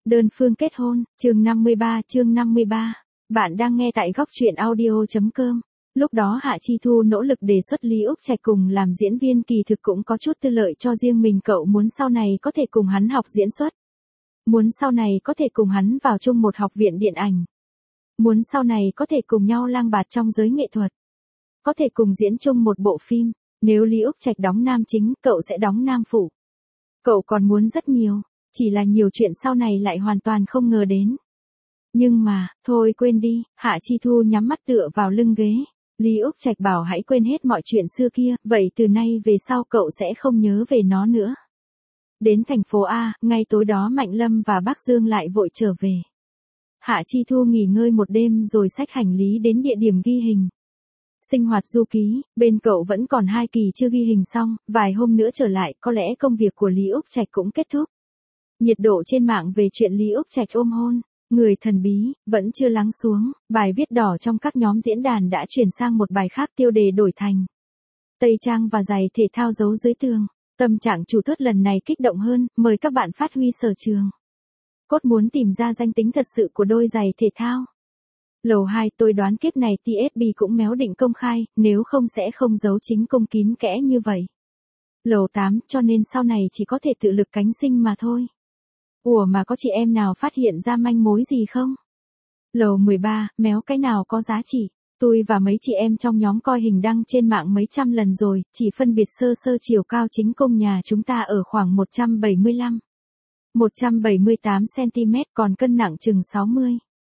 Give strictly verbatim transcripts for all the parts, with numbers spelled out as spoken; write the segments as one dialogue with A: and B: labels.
A: Đơn phương kết hôn, chương năm mươi ba, chương năm mươi ba. Bạn đang nghe tại góc truyện audio.com. Lúc đó Hạ Chi Thu nỗ lực đề xuất Lý Úc Trạch cùng làm diễn viên kỳ thực cũng có chút tư lợi cho riêng mình, cậu muốn sau này có thể cùng hắn học diễn xuất. Muốn sau này có thể cùng hắn vào chung một học viện điện ảnh. Muốn sau này có thể cùng nhau lang bạt trong giới nghệ thuật. Có thể cùng diễn chung một bộ phim, nếu Lý Úc Trạch đóng nam chính, cậu sẽ đóng nam phụ. Cậu còn muốn rất nhiều, chỉ là nhiều chuyện sau này lại hoàn toàn không ngờ đến. Nhưng mà, thôi quên đi, Hạ Chi Thu nhắm mắt tựa vào lưng ghế. Lý Úc Trạch bảo hãy quên hết mọi chuyện xưa kia, vậy từ nay về sau cậu sẽ không nhớ về nó nữa. Đến thành phố A, ngay tối đó Mạnh Lâm và Bác Dương lại vội trở về. Hạ Chi Thu nghỉ ngơi một đêm rồi xách hành lý đến địa điểm ghi hình. Sinh hoạt du ký, bên cậu vẫn còn hai kỳ chưa ghi hình xong, vài hôm nữa trở lại, có lẽ công việc của Lý Úc Trạch cũng kết thúc. Nhiệt độ trên mạng về chuyện Lý Úc Trạch ôm hôn, người thần bí, vẫn chưa lắng xuống, bài viết đỏ trong các nhóm diễn đàn đã chuyển sang một bài khác, tiêu đề đổi thành Tây trang và giày thể thao giấu dưới tường. Tâm trạng chủ thuyết lần này kích động hơn, mời các bạn phát huy sở trường. Cốt muốn tìm ra danh tính thật sự của đôi giày thể thao. Lầu hai, tôi đoán kiếp này tê ét bê cũng méo định công khai, nếu không sẽ không giấu chính công kín kẽ như vậy. Lầu tám, cho nên sau này chỉ có thể tự lực cánh sinh mà thôi. Ủa mà có chị em nào phát hiện ra manh mối gì không? Lầu mười ba, méo cái nào có giá trị. Tôi và mấy chị em trong nhóm coi hình đăng trên mạng mấy trăm lần rồi, chỉ phân biệt sơ sơ chiều cao chính công nhà chúng ta ở khoảng một trăm bảy mươi lăm, một trăm bảy mươi tám xăng-ti-mét, còn cân nặng chừng sáu mươi,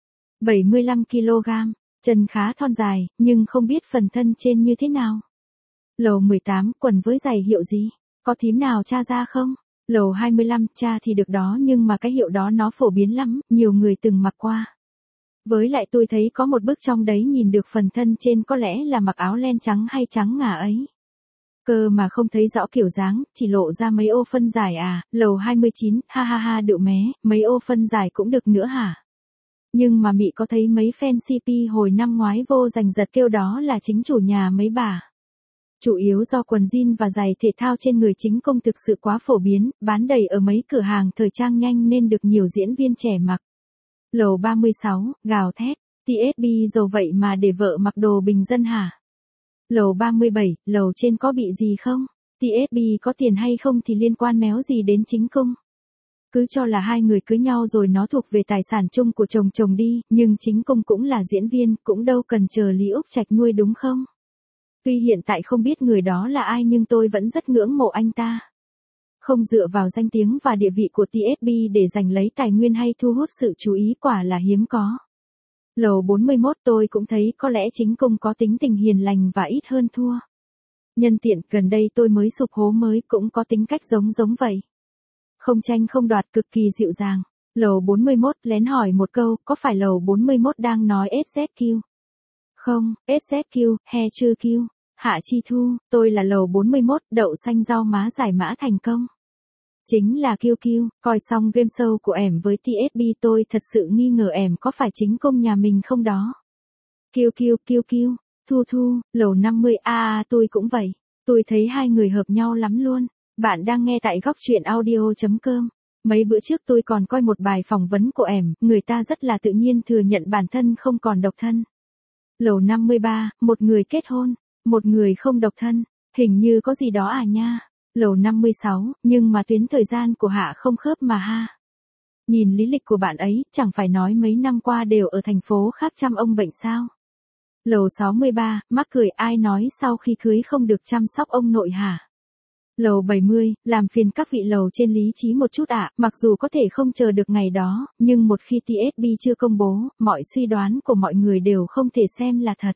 A: bảy mươi lăm ki lô gam, chân khá thon dài, nhưng không biết phần thân trên như thế nào. Lầu mười tám, quần với giày hiệu gì? Có thím nào tra ra không? Lầu hai mươi lăm, tra thì được đó nhưng mà cái hiệu đó nó phổ biến lắm, nhiều người từng mặc qua. Với lại tôi thấy có một bức trong đấy nhìn được phần thân trên, có lẽ là mặc áo len trắng hay trắng ngà ấy. Cơ mà không thấy rõ kiểu dáng, chỉ lộ ra mấy ô phân dài à. Lầu hai mươi chín, ha ha ha đựu mé, mấy ô phân dài cũng được nữa hả? Nhưng mà mị có thấy mấy fan xê pê hồi năm ngoái vô giành giật kêu đó là chính chủ nhà mấy bà. Chủ yếu do quần jean và giày thể thao trên người chính công thực sự quá phổ biến, bán đầy ở mấy cửa hàng thời trang nhanh nên được nhiều diễn viên trẻ mặc. Lầu ba mươi sáu, gào thét, tê ét bê giàu vậy mà để vợ mặc đồ bình dân hả? Lầu ba mươi bảy, lầu trên có bị gì không? tê ét bê có tiền hay không thì liên quan méo gì đến chính công? Cứ cho là hai người cưới nhau rồi nó thuộc về tài sản chung của chồng chồng đi, nhưng chính công cũng là diễn viên, cũng đâu cần chờ Lý Úc Trạch nuôi đúng không? Tuy hiện tại không biết người đó là ai nhưng tôi vẫn rất ngưỡng mộ anh ta. Không dựa vào danh tiếng và địa vị của tê ét bê để giành lấy tài nguyên hay thu hút sự chú ý quả là hiếm có. Lầu bốn mươi mốt, tôi cũng thấy có lẽ chính công có tính tình hiền lành và ít hơn thua. Nhân tiện, gần đây tôi mới sụp hố mới cũng có tính cách giống giống vậy. Không tranh không đoạt, cực kỳ dịu dàng. Lầu bốn mươi mốt lén hỏi một câu, có phải lầu bốn mươi mốt đang nói ét dét quy? Không, ét dét quy, he chưa quy. Hạ Chi Thu, tôi là lầu bốn mươi mốt, đậu xanh rau má giải mã thành công. Chính là Kiêu Kiêu, coi xong game show của ẻm với tê ét bê tôi thật sự nghi ngờ ẻm có phải chính công nhà mình không đó. Kiêu Kiêu, Kiêu Kiêu, Thu Thu, lầu năm mươi, a à, tôi cũng vậy. Tôi thấy hai người hợp nhau lắm luôn. Bạn đang nghe tại góc truyện audio.com. Mấy bữa trước tôi còn coi một bài phỏng vấn của ẻm, người ta rất là tự nhiên thừa nhận bản thân không còn độc thân. Lầu năm mươi ba, một người kết hôn, một người không độc thân, hình như có gì đó à nha. Lầu năm mươi sáu, nhưng mà tuyến thời gian của Hạ không khớp mà ha. Nhìn lý lịch của bạn ấy, chẳng phải nói mấy năm qua đều ở thành phố khác chăm ông bệnh sao. Lầu sáu mươi ba, mắc cười, ai nói sau khi cưới không được chăm sóc ông nội hả? Lầu bảy mươi, làm phiền các vị lầu trên lý trí một chút ạ, mặc dù có thể không chờ được ngày đó, nhưng một khi tê ét bê chưa công bố, mọi suy đoán của mọi người đều không thể xem là thật.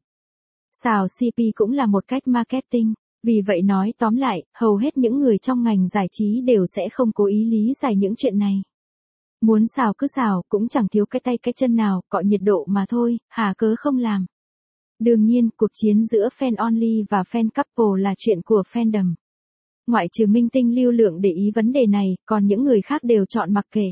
A: Xào xê pê cũng là một cách marketing. Vì vậy nói tóm lại, hầu hết những người trong ngành giải trí đều sẽ không cố ý lý giải những chuyện này. Muốn xào cứ xào, cũng chẳng thiếu cái tay cái chân nào, cọ nhiệt độ mà thôi, hà cớ không làm. Đương nhiên, cuộc chiến giữa fan only và fan couple là chuyện của fandom. Ngoại trừ minh tinh lưu lượng để ý vấn đề này, còn những người khác đều chọn mặc kệ.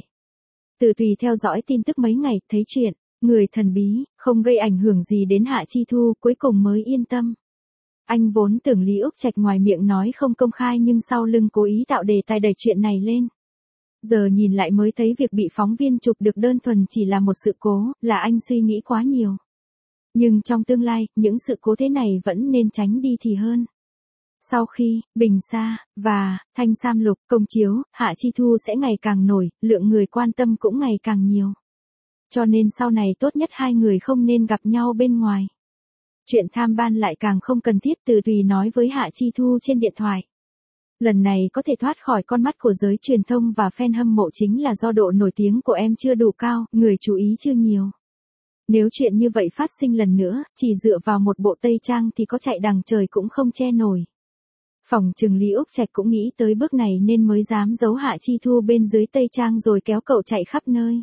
A: Từ tùy theo dõi tin tức mấy ngày, thấy chuyện, người thần bí, không gây ảnh hưởng gì đến Hạ Chi Thu, cuối cùng mới yên tâm. Anh vốn tưởng Lý Úc Trạch ngoài miệng nói không công khai nhưng sau lưng cố ý tạo đề tài đẩy chuyện này lên. Giờ nhìn lại mới thấy việc bị phóng viên chụp được đơn thuần chỉ là một sự cố, là anh suy nghĩ quá nhiều. Nhưng trong tương lai, những sự cố thế này vẫn nên tránh đi thì hơn. Sau khi, Bình Sa, và, Thanh Sam Lục, công chiếu, Hạ Chi Thu sẽ ngày càng nổi, lượng người quan tâm cũng ngày càng nhiều. Cho nên sau này tốt nhất hai người không nên gặp nhau bên ngoài. Chuyện tham ban lại càng không cần thiết, Từ Tùy nói với Hạ Chi Thu trên điện thoại. Lần này có thể thoát khỏi con mắt của giới truyền thông và fan hâm mộ chính là do độ nổi tiếng của em chưa đủ cao, người chú ý chưa nhiều. Nếu chuyện như vậy phát sinh lần nữa, chỉ dựa vào một bộ tây trang thì có chạy đằng trời cũng không che nổi. Phỏng chừng Lý Úc Trạch cũng nghĩ tới bước này nên mới dám giấu Hạ Chi Thu bên dưới tây trang rồi kéo cậu chạy khắp nơi.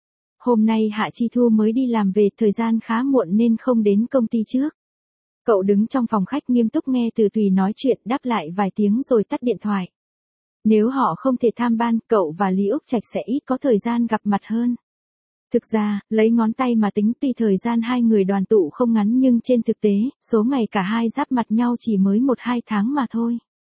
A: Hôm nay Hạ Chi Thu mới đi làm về, thời gian khá muộn nên không đến công ty trước. Cậu đứng trong phòng khách nghiêm túc nghe Từ Tùy nói chuyện, đáp lại vài tiếng rồi tắt điện thoại. Nếu họ không thể tham ban, cậu và Lý Úc Trạch sẽ ít có thời gian gặp mặt hơn. Thực ra, lấy ngón tay mà tính, tuy thời gian hai người đoàn tụ không ngắn nhưng trên thực tế, số ngày cả hai giáp mặt nhau chỉ mới một hai tháng mà thôi.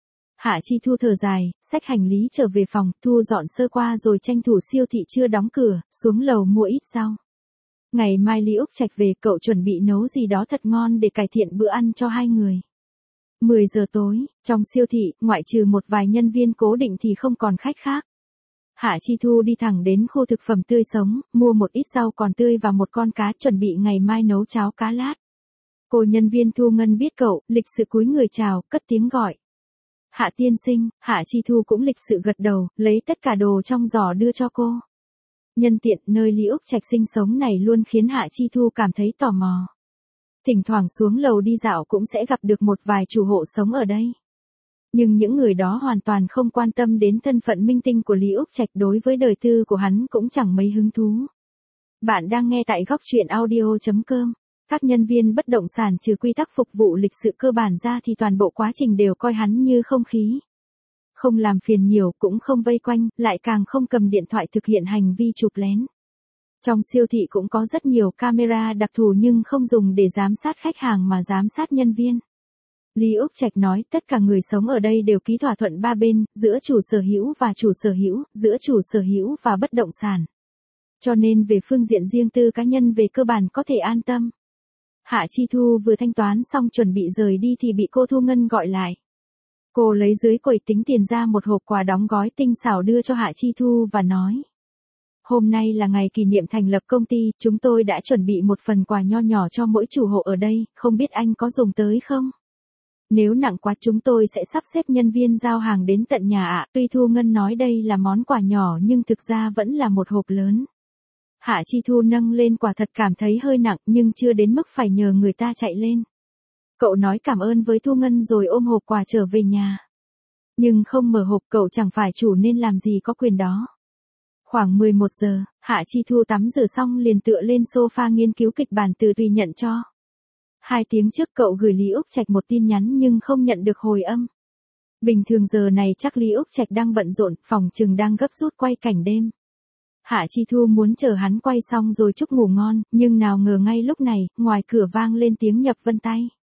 A: Hạ Chi Thu thở dài, xách hành lý trở về phòng, thu dọn sơ qua rồi tranh thủ siêu thị chưa đóng cửa, xuống lầu mua ít rau. Ngày mai Lý Úc Trạch về, cậu chuẩn bị nấu gì đó thật ngon để cải thiện bữa ăn cho hai người. mười giờ tối, trong siêu thị, ngoại trừ một vài nhân viên cố định thì không còn khách khác. Hạ Chi Thu đi thẳng đến khu thực phẩm tươi sống, mua một ít rau còn tươi và một con cá, chuẩn bị ngày mai nấu cháo cá lát. Cô nhân viên Thu Ngân biết cậu, lịch sự cúi người chào, cất tiếng gọi. Hạ tiên sinh. Hạ Chi Thu cũng lịch sự gật đầu, lấy tất cả đồ trong giỏ đưa cho cô. Nhân tiện, nơi Lý Úc Trạch sinh sống này luôn khiến Hạ Chi Thu cảm thấy tò mò. Thỉnh thoảng xuống lầu đi dạo cũng sẽ gặp được một vài chủ hộ sống ở đây. Nhưng những người đó hoàn toàn không quan tâm đến thân phận minh tinh của Lý Úc Trạch, đối với đời tư của hắn cũng chẳng mấy hứng thú. Bạn đang nghe tại góc truyện audio chấm com. Các nhân viên bất động sản trừ quy tắc phục vụ lịch sự cơ bản ra thì toàn bộ quá trình đều coi hắn như không khí. Không làm phiền nhiều, cũng không vây quanh, lại càng không cầm điện thoại thực hiện hành vi chụp lén. Trong siêu thị cũng có rất nhiều camera đặc thù nhưng không dùng để giám sát khách hàng mà giám sát nhân viên. Lý Úc Trạch nói tất cả người sống ở đây đều ký thỏa thuận ba bên, giữa chủ sở hữu và chủ sở hữu, giữa chủ sở hữu và bất động sản. Cho nên về phương diện riêng tư cá nhân về cơ bản có thể an tâm. Hạ Chi Thu vừa thanh toán xong chuẩn bị rời đi thì bị cô Thu Ngân gọi lại. Cô lấy dưới quầy tính tiền ra một hộp quà đóng gói tinh xảo đưa cho Hạ Chi Thu và nói. Hôm nay là ngày kỷ niệm thành lập công ty, chúng tôi đã chuẩn bị một phần quà nho nhỏ cho mỗi chủ hộ ở đây, không biết anh có dùng tới không? Nếu nặng quá chúng tôi sẽ sắp xếp nhân viên giao hàng đến tận nhà ạ. Tuy Thu Ngân nói đây là món quà nhỏ nhưng thực ra vẫn là một hộp lớn. Hạ Chi Thu nâng lên quả thật cảm thấy hơi nặng nhưng chưa đến mức phải nhờ người ta chạy lên. Cậu nói cảm ơn với Thu Ngân rồi ôm hộp quà trở về nhà. Nhưng không mở hộp, cậu chẳng phải chủ nên làm gì có quyền đó. Khoảng mười một giờ, Hạ Chi Thu tắm rửa xong liền tựa lên sofa nghiên cứu kịch bản Từ Tùy nhận cho. Hai tiếng trước cậu gửi Lý Úc Trạch một tin nhắn nhưng không nhận được hồi âm. Bình thường giờ này chắc Lý Úc Trạch đang bận rộn, phòng chừng đang gấp rút quay cảnh đêm. Hạ Chi Thu muốn chờ hắn quay xong rồi chúc ngủ ngon, nhưng nào ngờ ngay lúc này, ngoài cửa vang lên tiếng nhập vân tay.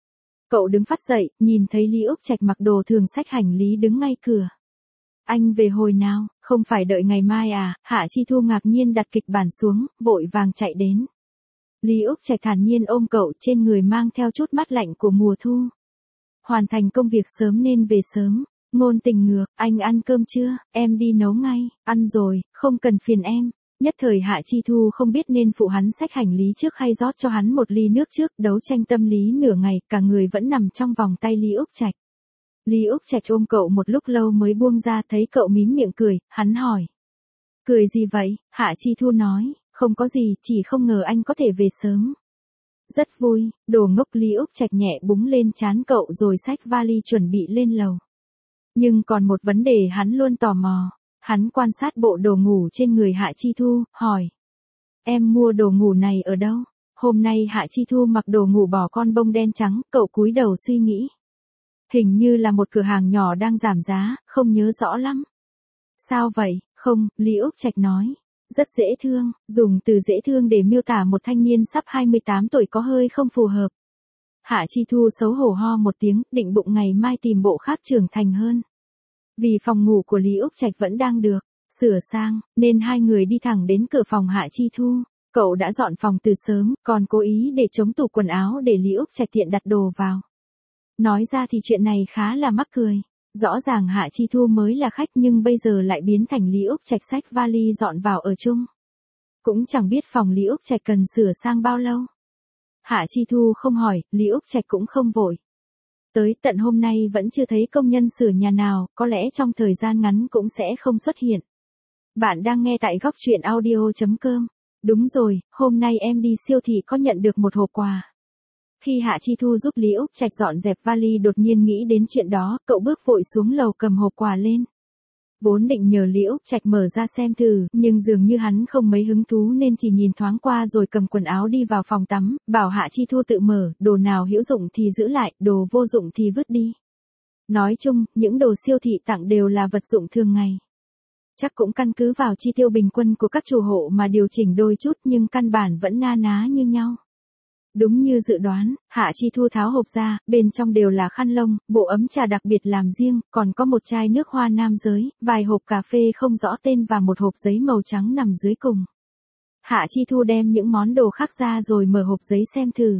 A: Cậu đứng phắt dậy, nhìn thấy Lý Úc Trạch mặc đồ thường xách hành lý đứng ngay cửa. Anh về hồi nào, không phải đợi ngày mai à? Hạ Chi Thu ngạc nhiên đặt kịch bản xuống, vội vàng chạy đến. Lý Úc Trạch thản nhiên ôm cậu, trên người mang theo chút mát lạnh của mùa thu. Hoàn thành công việc sớm nên về sớm. Ngôn Tình ngược, anh ăn cơm chưa? Em đi nấu ngay. Ăn rồi, không cần phiền em. Nhất thời Hạ Chi Thu không biết nên phụ hắn xách hành lý trước hay rót cho hắn một ly nước trước, đấu tranh tâm lý nửa ngày, cả người vẫn nằm trong vòng tay Lý Úc Trạch. Lý Úc Trạch ôm cậu một lúc lâu mới buông ra, thấy cậu mím miệng cười, hắn hỏi. Cười gì vậy? Hạ Chi Thu nói, không có gì, chỉ không ngờ anh có thể về sớm. Rất vui. Đồ ngốc. Lý Úc Trạch nhẹ búng lên trán cậu rồi xách vali chuẩn bị lên lầu. Nhưng còn một vấn đề hắn luôn tò mò. Hắn quan sát bộ đồ ngủ trên người Hạ Chi Thu, hỏi. Em mua đồ ngủ này ở đâu? Hôm nay Hạ Chi Thu mặc đồ ngủ bò con bông đen trắng, cậu cúi đầu suy nghĩ. Hình như là một cửa hàng nhỏ đang giảm giá, không nhớ rõ lắm. Sao vậy? Không, Lý Úc Trạch nói. Rất dễ thương, dùng từ dễ thương để miêu tả một thanh niên sắp hai mươi tám tuổi có hơi không phù hợp. Hạ Chi Thu xấu hổ ho một tiếng, định bụng ngày mai tìm bộ khác trưởng thành hơn. Vì phòng ngủ của Lý Úc Trạch vẫn đang được. Sửa sang, nên hai người đi thẳng đến cửa phòng Hạ Chi Thu. Cậu đã dọn phòng từ sớm, còn cố ý để trống tủ quần áo để Lý Úc Trạch tiện đặt đồ vào. Nói ra thì chuyện này khá là mắc cười. Rõ ràng Hạ Chi Thu mới là khách nhưng bây giờ lại biến thành Lý Úc Trạch xách vali dọn vào ở chung. Cũng chẳng biết phòng Lý Úc Trạch cần sửa sang bao lâu. Hạ Chi Thu không hỏi, Lý Úc Trạch cũng không vội. Tới tận hôm nay vẫn chưa thấy công nhân sửa nhà nào, có lẽ trong thời gian ngắn cũng sẽ không xuất hiện. Bạn đang nghe tại góc truyện audio chấm com. Đúng rồi, hôm nay em đi siêu thị có nhận được một hộp quà. Khi Hạ Chi Thu giúp Lý Úc Trạch dọn dẹp vali đột nhiên nghĩ đến chuyện đó, cậu bước vội xuống lầu cầm hộp quà lên. Vốn định nhờ Lý Úc Trạch mở ra xem thử, nhưng dường như hắn không mấy hứng thú nên chỉ nhìn thoáng qua rồi cầm quần áo đi vào phòng tắm, bảo Hạ Chi Thu tự mở, đồ nào hữu dụng thì giữ lại, đồ vô dụng thì vứt đi. Nói chung, những đồ siêu thị tặng đều là vật dụng thường ngày. Chắc cũng căn cứ vào chi tiêu bình quân của các chủ hộ mà điều chỉnh đôi chút nhưng căn bản vẫn na ná như nhau. Đúng như dự đoán, Hạ Chi Thu tháo hộp ra, bên trong đều là khăn lông, bộ ấm trà đặc biệt làm riêng, còn có một chai nước hoa nam giới, vài hộp cà phê không rõ tên và một hộp giấy màu trắng nằm dưới cùng. Hạ Chi Thu đem những món đồ khác ra rồi mở hộp giấy xem thử.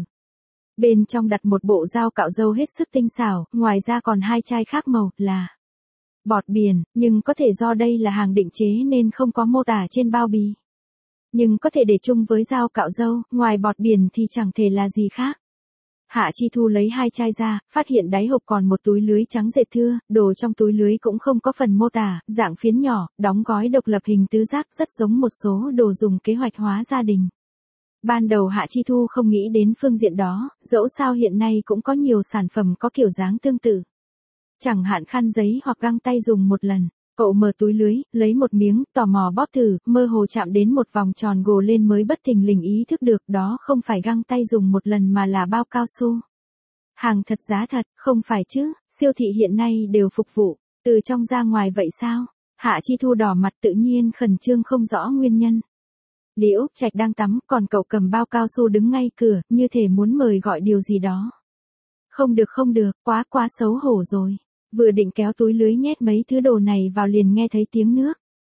A: Bên trong đặt một bộ dao cạo râu hết sức tinh xảo, ngoài ra còn hai chai khác màu, là bọt biển, nhưng có thể do đây là hàng định chế nên không có mô tả trên bao bì. Nhưng có thể để chung với dao cạo râu, ngoài bọt biển thì chẳng thể là gì khác. Hạ Chi Thu lấy hai chai ra, phát hiện đáy hộp còn một túi lưới trắng dệt thưa, đồ trong túi lưới cũng không có phần mô tả, dạng phiến nhỏ, đóng gói độc lập hình tứ giác rất giống một số đồ dùng kế hoạch hóa gia đình. Ban đầu Hạ Chi Thu không nghĩ đến phương diện đó, dẫu sao hiện nay cũng có nhiều sản phẩm có kiểu dáng tương tự. Chẳng hạn khăn giấy hoặc găng tay dùng một lần. Cậu mở túi lưới, lấy một miếng, tò mò bóp thử, mơ hồ chạm đến một vòng tròn gồ lên mới bất thình lình ý thức được đó không phải găng tay dùng một lần mà là bao cao su. Hàng thật giá thật, không phải chứ, siêu thị hiện nay đều phục vụ, từ trong ra ngoài vậy sao? Hạ Chi Thu đỏ mặt tự nhiên khẩn trương không rõ nguyên nhân. Lý Úc Trạch đang tắm, còn cậu cầm bao cao su đứng ngay cửa, như thể muốn mời gọi điều gì đó. Không được không được, quá quá xấu hổ rồi. Vừa định kéo túi lưới nhét mấy thứ đồ này vào liền nghe thấy tiếng nước.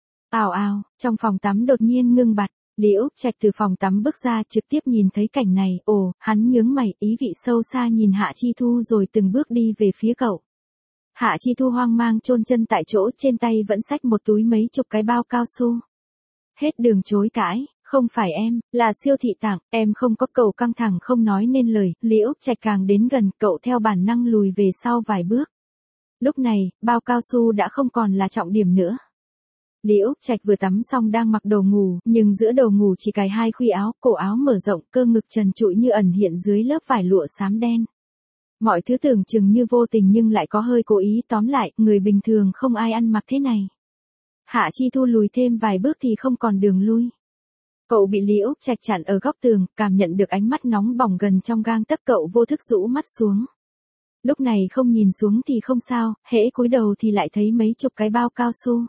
A: Ào ào, trong phòng tắm đột nhiên ngưng bặt, Lý Úc Trạch từ phòng tắm bước ra trực tiếp nhìn thấy cảnh này, ồ, hắn nhướng mày, ý vị sâu xa nhìn Hạ Chi Thu rồi từng bước đi về phía cậu. Hạ Chi Thu hoang mang chôn chân tại chỗ, trên tay vẫn xách một túi mấy chục cái bao cao su. Hết đường chối cãi, không phải em, là siêu thị tặng, em không có. Cậu căng thẳng không nói nên lời, Lý Úc Trạch càng đến gần, cậu theo bản năng lùi về sau vài bước. Lúc này, bao cao su đã không còn là trọng điểm nữa. Lý Úc Trạch vừa tắm xong đang mặc đồ ngủ, nhưng giữa đồ ngủ chỉ cài hai khuy áo, cổ áo mở rộng, cơ ngực trần trụi như ẩn hiện dưới lớp vải lụa xám đen. Mọi thứ tưởng chừng như vô tình nhưng lại có hơi cố ý, tóm lại, người bình thường không ai ăn mặc thế này. Hạ Chi Thu lùi thêm vài bước thì không còn đường lui. Cậu bị Lý Úc Trạch chặn ở góc tường, cảm nhận được ánh mắt nóng bỏng gần trong gang tấc, cậu vô thức rũ mắt xuống. Lúc này không nhìn xuống thì không sao, hễ cúi đầu thì lại thấy mấy chục cái bao cao su.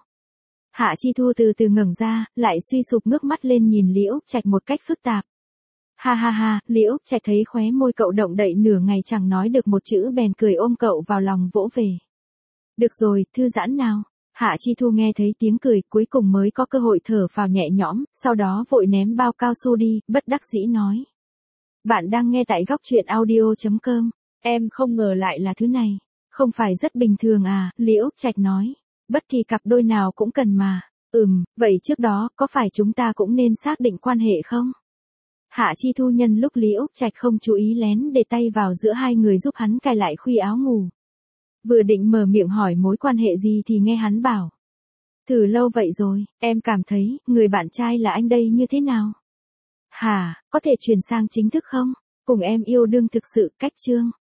A: Hạ Chi Thu từ từ ngẩng ra, lại suy sụp ngước mắt lên nhìn Lý Úc Trạch một cách phức tạp. Ha ha ha, Lý Úc Trạch thấy khóe môi cậu động đậy nửa ngày chẳng nói được một chữ bèn cười ôm cậu vào lòng vỗ về. Được rồi, thư giãn nào. Hạ Chi Thu nghe thấy tiếng cười, cuối cùng mới có cơ hội thở phào nhẹ nhõm, sau đó vội ném bao cao su đi, bất đắc dĩ nói. Bạn đang nghe tại góc truyện audio chấm com. Em không ngờ lại là thứ này. Không phải rất bình thường à, Lý Úc Trạch nói. Bất kỳ cặp đôi nào cũng cần mà. Ừm, vậy trước đó, có phải chúng ta cũng nên xác định quan hệ không? Hạ Chi Thu nhân lúc Lý Úc Trạch không chú ý lén để tay vào giữa hai người giúp hắn cài lại khuy áo ngủ. Vừa định mở miệng hỏi mối quan hệ gì thì nghe hắn bảo. Thử lâu vậy rồi, em cảm thấy, người bạn trai là anh đây như thế nào? Hả, có thể chuyển sang chính thức không? Cùng em yêu đương thực sự, cách chương.